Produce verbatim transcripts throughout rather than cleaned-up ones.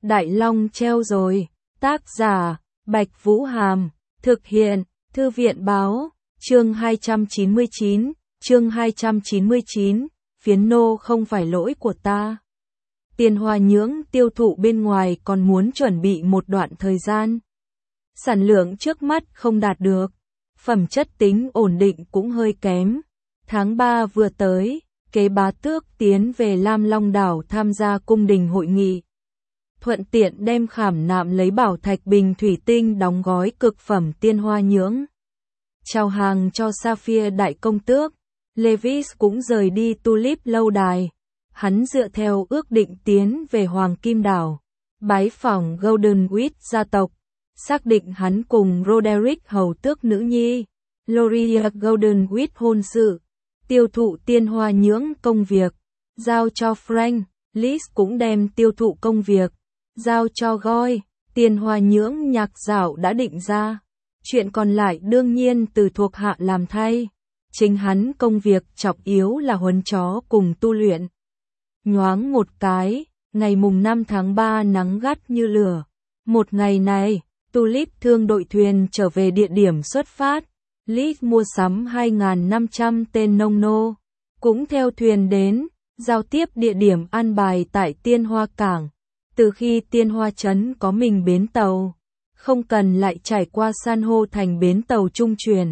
Đại Long treo rồi. Tác giả, Bạch Vũ Hàm. Thực hiện, Thư viện Báo. Chương hai trăm chín mươi chín. Chương hai trăm chín mươi chín. Phiến nô không phải lỗi của ta. Tiền Hoa Nhưỡng tiêu thụ bên ngoài còn muốn chuẩn bị một đoạn thời gian. Sản lượng trước mắt không đạt được. Phẩm chất tính ổn định cũng hơi kém. Tháng ba vừa tới, Kế Bá Tước tiến về Lam Long đảo tham gia cung đình hội nghị. Thuận tiện đem khảm nạm lấy bảo thạch bình thủy tinh đóng gói cực phẩm Tiên Hoa Nhưỡng. Chào hàng cho Sapphire đại công tước. Levis cũng rời đi Tulip lâu đài. Hắn dựa theo ước định tiến về Hoàng Kim đảo, bái phỏng Golden Wheat gia tộc, xác định hắn cùng Roderick hầu tước nữ nhi, Loria Golden Wheat hôn sự, tiêu thụ Tiên Hoa Nhưỡng công việc, giao cho Frank. Liz cũng đem tiêu thụ công việc, giao cho Goy. Tiên Hoa Nhưỡng nhạc dạo đã định ra, chuyện còn lại đương nhiên từ thuộc hạ làm thay. Chính hắn công việc trọng yếu là huấn chó cùng tu luyện. Nhoáng một cái, ngày mùng năm tháng ba nắng gắt như lửa. Một ngày này, Tulip thương đội thuyền trở về địa điểm xuất phát. Liz mua sắm hai nghìn năm trăm tên nông nô, cũng theo thuyền đến, giao tiếp địa điểm an bài tại Tiên Hoa Cảng. Từ khi Tiên Hoa Trấn có mình bến tàu, không cần lại trải qua san hô thành bến tàu trung chuyển.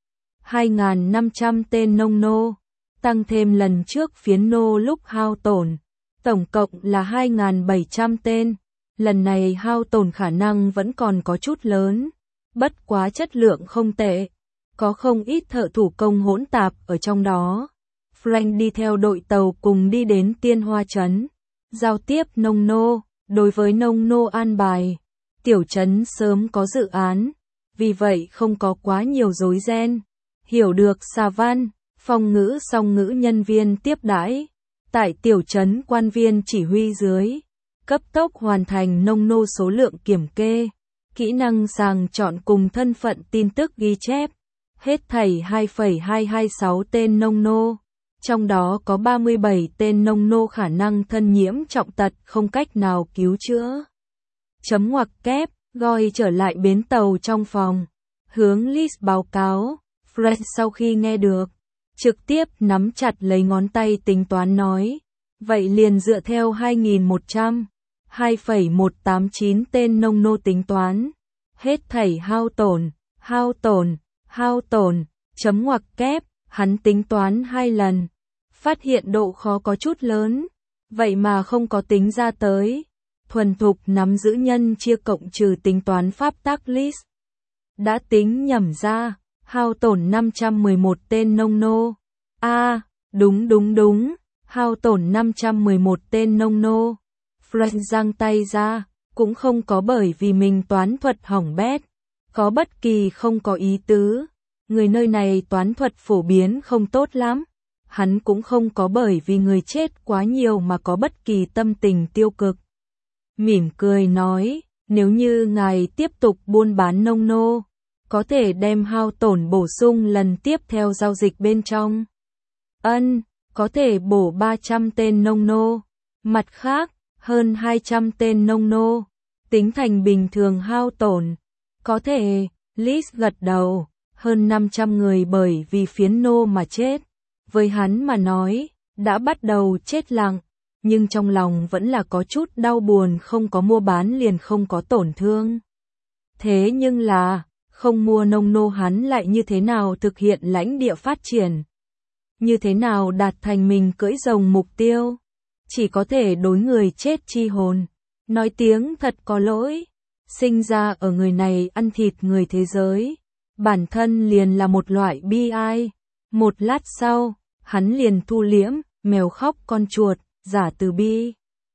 hai nghìn năm trăm tên nông nô, tăng thêm lần trước phiến nô lúc hao tổn, tổng cộng là hai nghìn bảy trăm tên. Lần này hao tổn khả năng vẫn còn có chút lớn, bất quá chất lượng không tệ, có không ít thợ thủ công hỗn tạp ở trong đó. Frank đi theo đội tàu cùng đi đến Tiên Hoa Trấn, giao tiếp nông nô. Đối với nông nô an bài, tiểu trấn sớm có dự án, vì vậy không có quá nhiều rối ren. Hiểu được xà văn, phong ngữ song ngữ nhân viên tiếp đãi, tại tiểu trấn quan viên chỉ huy dưới, cấp tốc hoàn thành nông nô số lượng kiểm kê, kỹ năng sàng chọn cùng thân phận tin tức ghi chép. Hết thảy hai phẩy hai hai sáu tên nông nô, trong đó có ba mươi bảy tên nông nô khả năng thân nhiễm trọng tật không cách nào cứu chữa. Chấm ngoặc kép, Goy trở lại bến tàu trong phòng, hướng Liz báo cáo. Fred sau khi nghe được, trực tiếp nắm chặt lấy ngón tay tính toán nói, vậy liền dựa theo hai nghìn một trăm, hai phẩy một tám chín tên nông nô tính toán. Hết thảy hao tổn, hao tổn, hao tổn, chấm ngoặc kép, hắn tính toán hai lần. Phát hiện độ khó có chút lớn, vậy mà không có tính ra tới. Thuần thục nắm giữ nhân chia cộng trừ tính toán pháp tắc list. Đã tính nhẩm ra, hao tổn năm trăm mười một tên nông nô. A, à, đúng đúng đúng, hao tổn năm trăm mười một tên nông nô. Frank giang tay ra, cũng không có bởi vì mình toán thuật hỏng bét, có bất kỳ không có ý tứ. Người nơi này toán thuật phổ biến không tốt lắm. Hắn cũng không có bởi vì người chết quá nhiều mà có bất kỳ tâm tình tiêu cực. Mỉm cười nói, nếu như ngài tiếp tục buôn bán nông nô, có thể đem hao tổn bổ sung lần tiếp theo giao dịch bên trong. Ân, có thể bổ ba trăm tên nông nô. Mặt khác, hơn hai trăm tên nông nô, tính thành bình thường hao tổn. Có thể, Liz gật đầu, hơn năm trăm người bởi vì phiến nô mà chết. Với hắn mà nói, đã bắt đầu chết lặng, nhưng trong lòng vẫn là có chút đau buồn, không có mua bán liền không có tổn thương. Thế nhưng là, không mua nông nô hắn lại như thế nào thực hiện lãnh địa phát triển? Như thế nào đạt thành mình cưỡi rồng mục tiêu? Chỉ có thể đối người chết chi hồn. Nói tiếng thật có lỗi, sinh ra ở người này ăn thịt người thế giới, bản thân liền là một loại bi ai. Một lát sau, hắn liền thu liễm, mèo khóc con chuột, giả từ bi.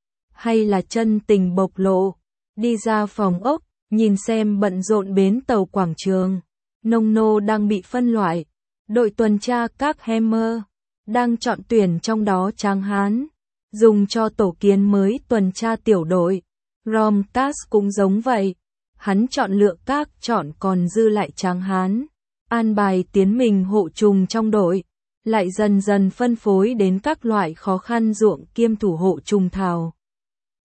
Hay là chân tình bộc lộ, đi ra phòng ốc, nhìn xem bận rộn bến tàu quảng trường. Nông nô đang bị phân loại, đội tuần tra các Hammer, đang chọn tuyển trong đó tráng hán, dùng cho tổ kiến mới tuần tra tiểu đội. Romcas cũng giống vậy, hắn chọn lựa các chọn còn dư lại tráng hán. An bài tiến mình hộ trùng trong đội, lại dần dần phân phối đến các loại khó khăn ruộng kiêm thủ hộ trùng thảo.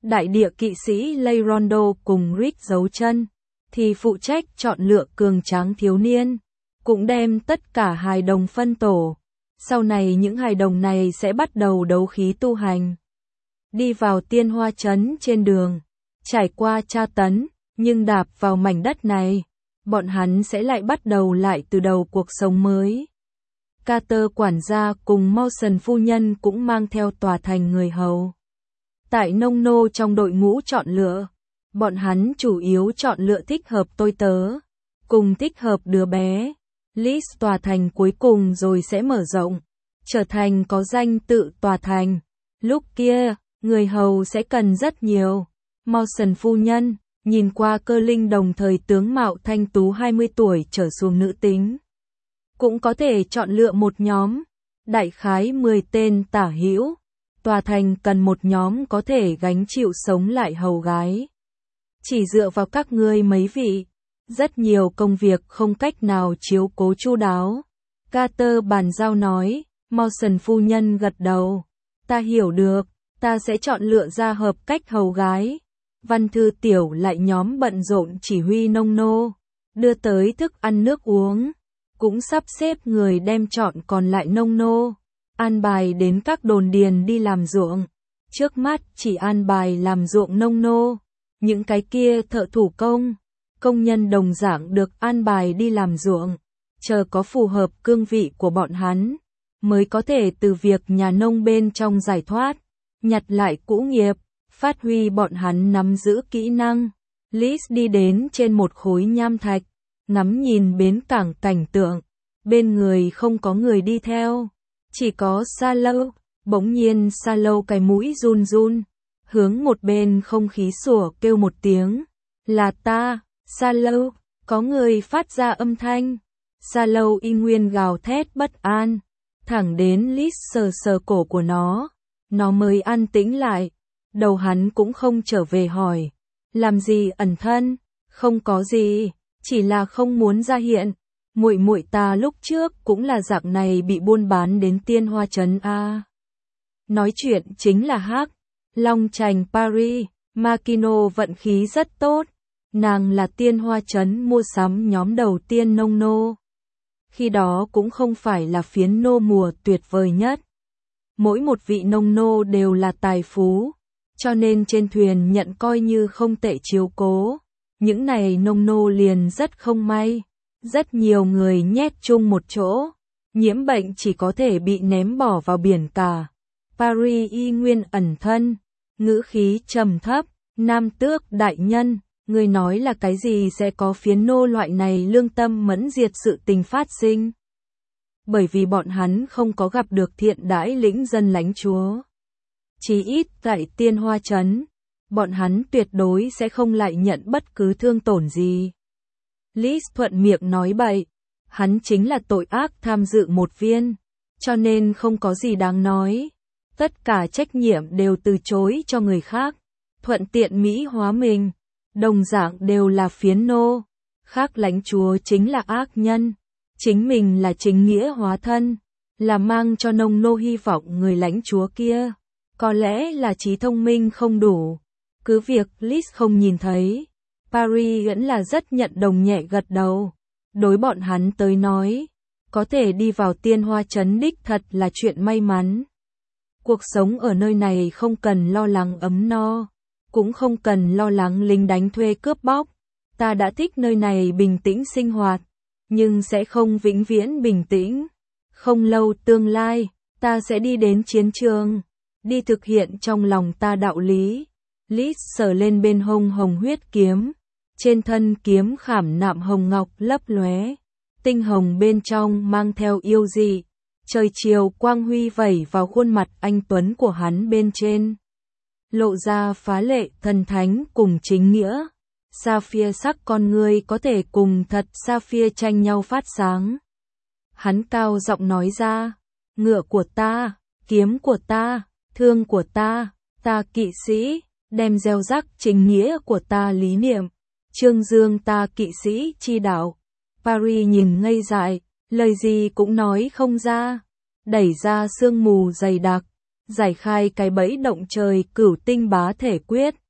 đại địa kỵ sĩ Lay Rondo cùng Rick giấu chân, thì phụ trách chọn lựa cường tráng thiếu niên, cũng đem tất cả hài đồng phân tổ. Sau này những hài đồng này sẽ bắt đầu đấu khí tu hành. Đi vào tiên hoa trấn trên đường, trải qua tra tấn, nhưng đạp vào mảnh đất này, bọn hắn sẽ lại bắt đầu lại từ đầu cuộc sống mới. Carter quản gia cùng Mawson phu nhân cũng mang theo tòa thành người hầu. Tại nông nô trong đội ngũ chọn lựa, bọn hắn chủ yếu chọn lựa thích hợp tôi tớ, cùng thích hợp đứa bé. List tòa thành cuối cùng rồi sẽ mở rộng, trở thành có danh tự tòa thành. Lúc kia, người hầu sẽ cần rất nhiều. Mawson phu nhân, nhìn qua cơ linh đồng thời tướng mạo thanh tú hai mươi tuổi trở xuống nữ tính. Cũng có thể chọn lựa một nhóm, đại khái mười tên tả hữu. Tòa thành cần một nhóm có thể gánh chịu sống lại hầu gái. Chỉ dựa vào các ngươi mấy vị, rất nhiều công việc không cách nào chiếu cố chu đáo. Carter bàn giao nói, Mawson phu nhân gật đầu. Ta hiểu được, ta sẽ chọn lựa ra hợp cách hầu gái. Văn thư tiểu lại nhóm bận rộn chỉ huy nông nô, đưa tới thức ăn nước uống, cũng sắp xếp người đem chọn còn lại nông nô, an bài đến các đồn điền đi làm ruộng. Trước mắt chỉ an bài làm ruộng nông nô, những cái kia thợ thủ công, công nhân đồng dạng được an bài đi làm ruộng, chờ có phù hợp cương vị của bọn hắn, mới có thể từ việc nhà nông bên trong giải thoát, nhặt lại cũ nghiệp, phát huy bọn hắn nắm giữ kỹ năng. Liz đi đến trên một khối nham thạch, ngắm nhìn bến cảng cảnh tượng, bên người không có người đi theo, chỉ có Salo. Bỗng nhiên Salo cái mũi run run, hướng một bên không khí sủa kêu một tiếng, là ta. Salo, có người phát ra âm thanh. Salo y nguyên gào thét bất an, thẳng đến Liz sờ sờ cổ của nó, nó mới an tĩnh lại. Đầu hắn cũng không trở về hỏi, làm gì ẩn thân? Không có gì, chỉ là không muốn ra hiện. Muội muội ta lúc trước cũng là dạng này bị buôn bán đến tiên hoa trấn a. Nói chuyện chính là Hắc Long Trành Paris. Makino vận khí rất tốt, nàng là tiên hoa trấn mua sắm nhóm đầu tiên nông nô. Khi đó cũng không phải là phiến nô mùa tuyệt vời nhất. Mỗi một vị nông nô đều là tài phú, cho nên trên thuyền nhận coi như không tệ chiếu cố. Những này nông nô liền rất không may, rất nhiều người nhét chung một chỗ, nhiễm bệnh chỉ có thể bị ném bỏ vào biển cả. Paris y nguyên ẩn thân, ngữ khí trầm thấp, nam tước đại nhân, người nói là cái gì sẽ có phiến nô loại này lương tâm mẫn diệt sự tình phát sinh. Bởi vì bọn hắn không có gặp được thiện đãi lĩnh dân lãnh chúa. Chí ít tại tiên hoa trấn, bọn hắn tuyệt đối sẽ không lại nhận bất cứ thương tổn gì. Liz thuận miệng nói bậy, hắn chính là tội ác tham dự một viên, cho nên không có gì đáng nói. Tất cả trách nhiệm đều từ chối cho người khác, thuận tiện mỹ hóa mình, đồng dạng đều là phiến nô. Khác lãnh chúa chính là ác nhân, chính mình là chính nghĩa hóa thân, là mang cho nông nô hy vọng người lãnh chúa kia. Có lẽ là trí thông minh không đủ, cứ việc Liz không nhìn thấy. Paris vẫn là rất nhận đồng nhẹ gật đầu. Đối bọn hắn tới nói, có thể đi vào tiên hoa trấn đích thật là chuyện may mắn. Cuộc sống ở nơi này không cần lo lắng ấm no, cũng không cần lo lắng lính đánh thuê cướp bóc. Ta đã thích nơi này bình tĩnh sinh hoạt, nhưng sẽ không vĩnh viễn bình tĩnh. Không lâu tương lai, ta sẽ đi đến chiến trường, đi thực hiện trong lòng ta đạo lý. Liz sờ lên bên hông hồng huyết kiếm, trên thân kiếm khảm nạm hồng ngọc lấp lóe, tinh hồng bên trong mang theo yêu dị. Trời chiều quang huy vẩy vào khuôn mặt anh tuấn của hắn bên trên, lộ ra phá lệ thần thánh cùng chính nghĩa. Sapphire sắc con người có thể cùng thật Sapphire tranh nhau phát sáng. Hắn cao giọng nói ra, ngựa của ta, kiếm của ta, thương của ta, ta kỵ sĩ, đem gieo rắc chính nghĩa của ta lý niệm, trương dương ta kỵ sĩ chi đạo. Paris nhìn ngây dại, lời gì cũng nói không ra, đẩy ra sương mù dày đặc, Giải khai cái bẫy động trời cửu tinh bá thể quyết.